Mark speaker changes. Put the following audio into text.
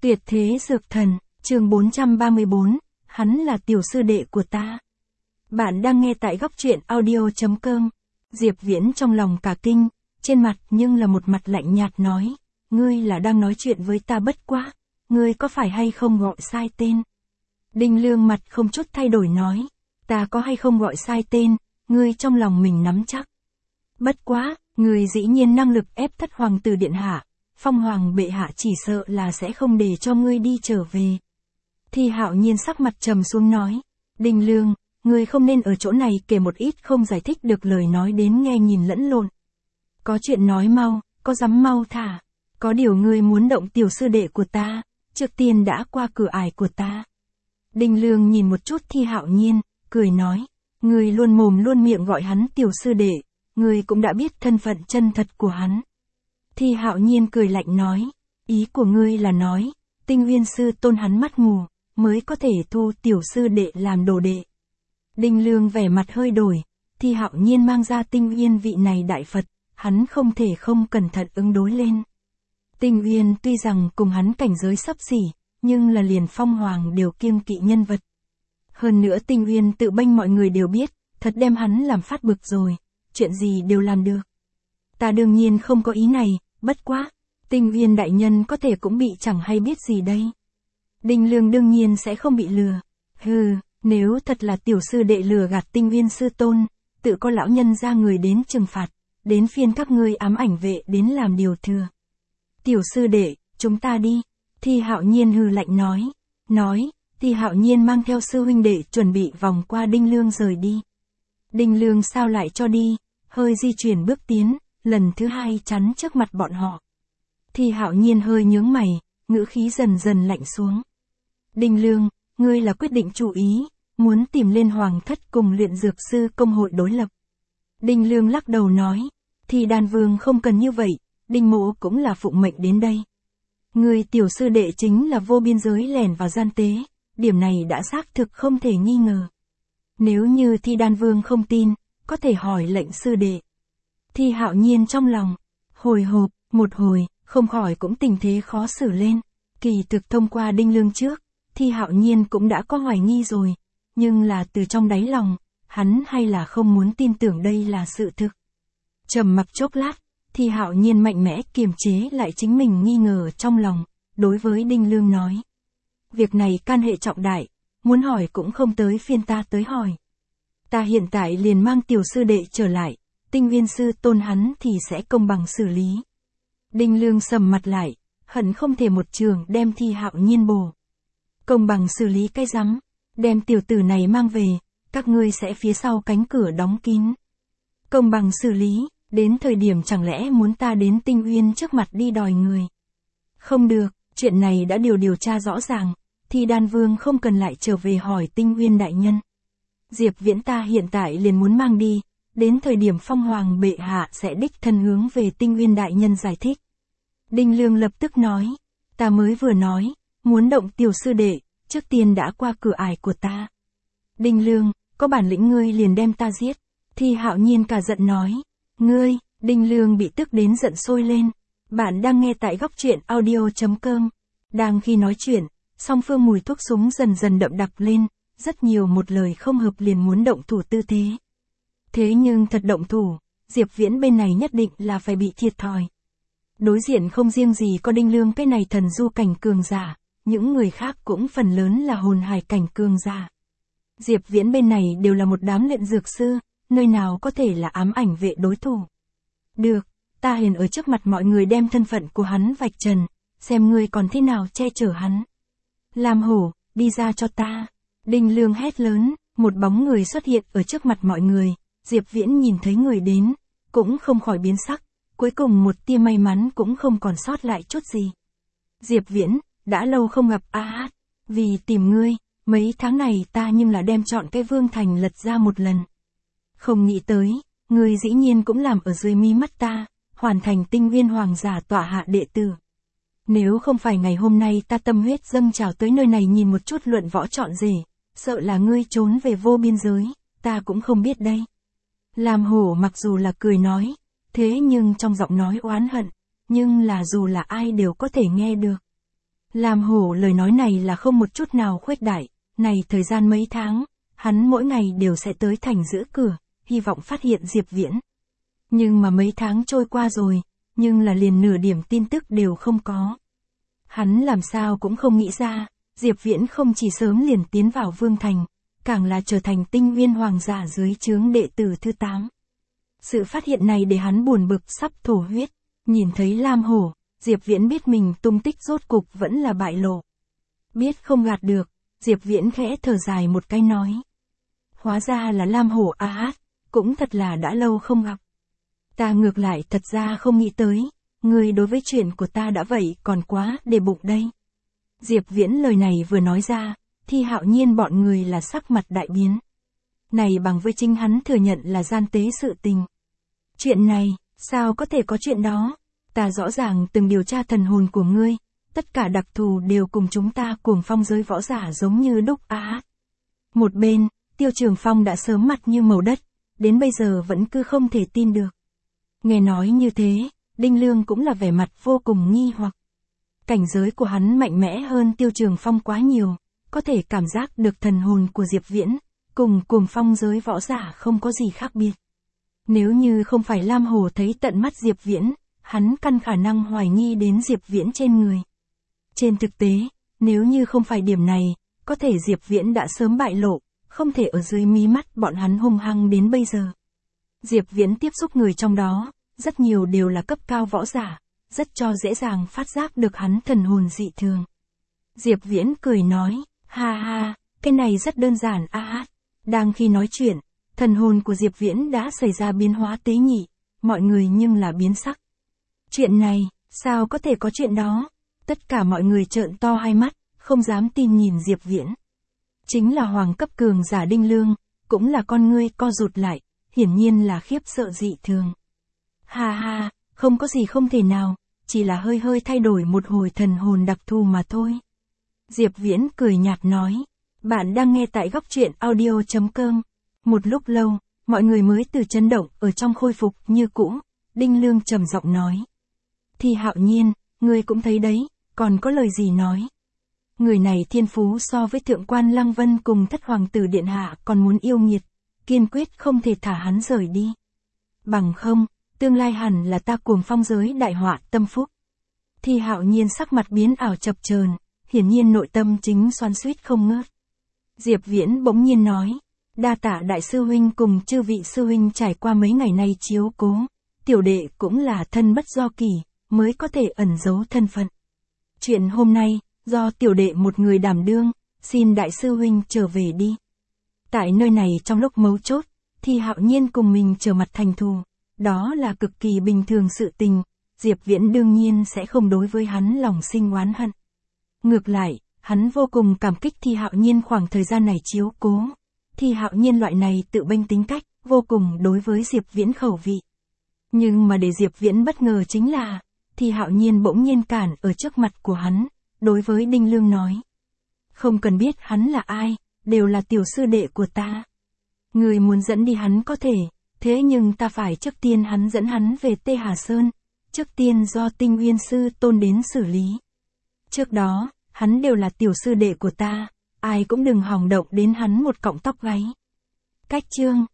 Speaker 1: Tuyệt thế dược thần, chương 434, hắn là tiểu sư đệ của ta. Bạn đang nghe tại góc truyện audio.com. Diệp Viễn trong lòng cả kinh, trên mặt nhưng là một mặt lạnh nhạt nói, ngươi là đang nói chuyện với ta bất quá, ngươi có phải hay không gọi sai tên? Đinh Lương mặt không chút thay đổi nói, ta có hay không gọi sai tên, ngươi trong lòng mình nắm chắc. Bất quá, ngươi dĩ nhiên năng lực ép Thất hoàng tử điện hạ, Phong hoàng bệ hạ chỉ sợ là sẽ không để cho ngươi đi trở về. Thi Hạo Nhiên sắc mặt trầm xuống nói, Đinh Lương, ngươi không nên ở chỗ này kể một ít không giải thích được lời nói đến nghe nhìn lẫn lộn. Có chuyện nói mau, có dám mau thả. Có điều ngươi muốn động tiểu sư đệ của ta, trước tiên đã qua cửa ải của ta. Đinh Lương nhìn một chút Thi Hạo Nhiên, cười nói, ngươi luôn mồm luôn miệng gọi hắn tiểu sư đệ, ngươi cũng đã biết thân phận chân thật của hắn. Thi Hạo Nhiên cười lạnh nói, ý của ngươi là nói, Tinh Uyên sư tôn hắn mắt mù, mới có thể thu tiểu sư đệ làm đồ đệ. Đinh Lương vẻ mặt hơi đổi, Thi Hạo Nhiên mang ra Tinh Uyên vị này đại Phật, hắn không thể không cẩn thận ứng đối lên. Tinh Uyên tuy rằng cùng hắn cảnh giới xấp xỉ, nhưng là liền Phong hoàng đều kiêng kỵ nhân vật. Hơn nữa Tinh Uyên tự bênh mọi người đều biết, thật đem hắn làm phát bực rồi, chuyện gì đều làm được. Ta đương nhiên không có ý này, bất quá, Tinh Uyên đại nhân có thể cũng bị chẳng hay biết gì đây. Đinh Lương đương nhiên sẽ không bị lừa. Hừ, nếu thật là tiểu sư đệ lừa gạt Tinh Uyên sư tôn, tự có lão nhân ra người đến trừng phạt, đến phiên các ngươi ám ảnh vệ đến làm điều thừa. Tiểu sư đệ, chúng ta đi. Thi Hạo Nhiên hừ lạnh nói, Thi Hạo Nhiên mang theo sư huynh đệ chuẩn bị vòng qua Đinh Lương rời đi. Đinh Lương sao lại cho đi, hơi di chuyển bước tiến, lần thứ hai chắn trước mặt bọn họ. Thi Hạo Nhiên hơi nhướng mày, ngữ khí dần dần lạnh xuống. Đinh Lương, ngươi là quyết định chủ ý, muốn tìm lên hoàng thất cùng luyện dược sư công hội đối lập. Đinh Lương lắc đầu nói, Thi Đan Vương không cần như vậy, Đinh mỗ cũng là phụng mệnh đến đây. Ngươi tiểu sư đệ chính là vô biên giới lẻn vào gian tế, điểm này đã xác thực không thể nghi ngờ. Nếu như Thi Đan Vương không tin, có thể hỏi lệnh sư đệ. Thi Hạo Nhiên trong lòng, hồi hộp, một hồi, không khỏi cũng tình thế khó xử lên. Kỳ thực thông qua Đinh Lương trước, Thi Hạo Nhiên cũng đã có hoài nghi rồi, nhưng là từ trong đáy lòng, hắn hay là không muốn tin tưởng đây là sự thực. Trầm mặc chốc lát, Thi Hạo Nhiên mạnh mẽ kiềm chế lại chính mình nghi ngờ trong lòng, đối với Đinh Lương nói. Việc này can hệ trọng đại, muốn hỏi cũng không tới phiên ta tới hỏi. Ta hiện tại liền mang tiểu sư đệ trở lại, Tinh Uyên sư tôn hắn thì sẽ công bằng xử lý. Đinh Lương sầm mặt lại, hận không thể một trường đem Thi Hạo Nhiên bổ. Công bằng xử lý cái rắm, đem tiểu tử này mang về, các ngươi sẽ phía sau cánh cửa đóng kín. Công bằng xử lý, đến thời điểm chẳng lẽ muốn ta đến Tinh Uyên trước mặt đi đòi người. Không được, chuyện này đã điều tra rõ ràng, Thi Đan Vương không cần lại trở về hỏi Tinh Uyên đại nhân. Diệp Viễn ta hiện tại liền muốn mang đi, đến thời điểm Phong hoàng bệ hạ sẽ đích thân hướng về Tinh Uyên đại nhân giải thích. Đinh Lương lập tức nói, ta mới vừa nói, muốn động tiểu sư đệ, trước tiên đã qua cửa ải của ta. Đinh Lương, có bản lĩnh ngươi liền đem ta giết. Thi Hạo Nhiên cả giận nói, ngươi, Đinh Lương bị tức đến giận sôi lên. Bạn đang nghe tại góc truyện audio.com. Đang khi nói chuyện, song phương mùi thuốc súng dần dần đậm đặc lên, rất nhiều một lời không hợp liền muốn động thủ tư thế. Thế nhưng thật động thủ, Diệp Viễn bên này nhất định là phải bị thiệt thòi. Đối diện không riêng gì có Đinh Lương cái này thần du cảnh cường giả, những người khác cũng phần lớn là hồn hải cảnh cường giả. Diệp Viễn bên này đều là một đám luyện dược sư, nơi nào có thể là ám ảnh vệ đối thủ. Được, ta hiện ở trước mặt mọi người đem thân phận của hắn vạch trần, xem ngươi còn thế nào che chở hắn. Lam Hổ, đi ra cho ta. Đinh Lương hét lớn, một bóng người xuất hiện ở trước mặt mọi người, Diệp Viễn nhìn thấy người đến, cũng không khỏi biến sắc, cuối cùng một tia may mắn cũng không còn sót lại chút gì. Diệp Viễn, đã lâu không gặp vì tìm ngươi, mấy tháng này ta nhưng là đem chọn cái Vương Thành lật ra một lần. Không nghĩ tới, ngươi dĩ nhiên cũng làm ở dưới mi mắt ta, hoàn thành Tinh Uyên hoàng giả tọa hạ đệ tử. Nếu không phải ngày hôm nay ta tâm huyết dâng trào tới nơi này nhìn một chút luận võ trọn rể, sợ là ngươi trốn về vô biên giới, ta cũng không biết đây. Lam Hổ mặc dù là cười nói, thế nhưng trong giọng nói oán hận, nhưng là dù là ai đều có thể nghe được. Lam Hổ lời nói này là không một chút nào khuếch đại, này thời gian mấy tháng, hắn mỗi ngày đều sẽ tới thành giữ cửa, hy vọng phát hiện Diệp Viễn. Nhưng mà mấy tháng trôi qua rồi, nhưng là liền nửa điểm tin tức đều không có. Hắn làm sao cũng không nghĩ ra, Diệp Viễn không chỉ sớm liền tiến vào Vương Thành, càng là trở thành Tinh Nguyên Hoàng giả dưới trướng đệ tử thứ 8. Sự phát hiện này để hắn buồn bực sắp thổ huyết, nhìn thấy Lam Hổ, Diệp Viễn biết mình tung tích rốt cục vẫn là bại lộ. Biết không gạt được, Diệp Viễn khẽ thở dài một cái nói. Hóa ra là Lam Hổ cũng thật là đã lâu không gặp. Ta ngược lại thật ra không nghĩ tới, người đối với chuyện của ta đã vậy còn quá để bụng đây. Diệp Viễn lời này vừa nói ra, thì Hạo Nhiên bọn người là sắc mặt đại biến. Này bằng với chính hắn thừa nhận là gian tế sự tình. Chuyện này, sao có thể có chuyện đó? Ta rõ ràng từng điều tra thần hồn của ngươi, tất cả đặc thù đều cùng chúng ta Cuồng Phong giới võ giả giống như đúc Một bên, Tiêu Trường Phong đã sớm mặt như màu đất, đến bây giờ vẫn cứ không thể tin được. Nghe nói như thế, Đinh Lương cũng là vẻ mặt vô cùng nghi hoặc. Cảnh giới của hắn mạnh mẽ hơn Tiêu Trường Phong quá nhiều, có thể cảm giác được thần hồn của Diệp Viễn, cùng Cuồng Phong giới võ giả không có gì khác biệt. Nếu như không phải Lam Hổ thấy tận mắt Diệp Viễn, hắn căn khả năng hoài nghi đến Diệp Viễn trên người. Trên thực tế, nếu như không phải điểm này, có thể Diệp Viễn đã sớm bại lộ, không thể ở dưới mí mắt bọn hắn hung hăng đến bây giờ. Diệp Viễn tiếp xúc người trong đó, rất nhiều đều là cấp cao võ giả, rất cho dễ dàng phát giác được hắn thần hồn dị thường. Diệp Viễn cười nói, ha ha, cái này rất đơn giản Đang khi nói chuyện, thần hồn của Diệp Viễn đã xảy ra biến hóa tế nhị, mọi người nhưng là biến sắc. Chuyện này, sao có thể có chuyện đó? Tất cả mọi người trợn to hai mắt, không dám tin nhìn Diệp Viễn. Chính là hoàng cấp cường giả Đinh Lương, cũng là con ngươi co rụt lại, hiển nhiên là khiếp sợ dị thường. Ha ha, không có gì không thể nào, chỉ là hơi hơi thay đổi một hồi thần hồn đặc thù mà thôi. Diệp Viễn cười nhạt nói, bạn đang nghe tại góc truyện audio.com. Một lúc lâu, mọi người mới từ chấn động ở trong khôi phục như cũ, Đinh Lương trầm giọng nói. Thì Hạo Nhiên, ngươi cũng thấy đấy, còn có lời gì nói. Người này thiên phú so với thượng quan Lăng Vân cùng thất hoàng tử điện hạ còn muốn yêu nghiệt, kiên quyết không thể thả hắn rời đi. Bằng không, tương lai hẳn là ta Cuồng Phong giới đại họa tâm phúc. Thì Hạo Nhiên sắc mặt biến ảo chập chờn, hiển nhiên nội tâm chính xoắn xuýt không ngớt. Diệp Viễn bỗng nhiên nói, đa tạ đại sư huynh cùng chư vị sư huynh trải qua mấy ngày nay chiếu cố, tiểu đệ cũng là thân bất do kỳ, mới có thể ẩn giấu thân phận. Chuyện hôm nay, do tiểu đệ một người đảm đương, xin đại sư huynh trở về đi. Tại nơi này trong lúc mấu chốt, thì Hạo Nhiên cùng mình trở mặt thành thù, đó là cực kỳ bình thường sự tình, Diệp Viễn đương nhiên sẽ không đối với hắn lòng sinh oán hận. Ngược lại, hắn vô cùng cảm kích Thì Hạo Nhiên khoảng thời gian này chiếu cố. Thì Hạo Nhiên loại này tự bênh tính cách, vô cùng đối với Diệp Viễn khẩu vị. Nhưng mà để Diệp Viễn bất ngờ chính là, Thì Hạo Nhiên bỗng nhiên cản ở trước mặt của hắn, đối với Đinh Lương nói. Không cần biết hắn là ai, đều là tiểu sư đệ của ta. Người muốn dẫn đi hắn có thể, thế nhưng ta phải trước tiên hắn dẫn hắn về Tê Hà Sơn, trước tiên do Tinh Uyên sư tôn đến xử lý. Trước đó, hắn đều là tiểu sư đệ của ta, ai cũng đừng hòng động đến hắn một cọng tóc gáy. Cách chương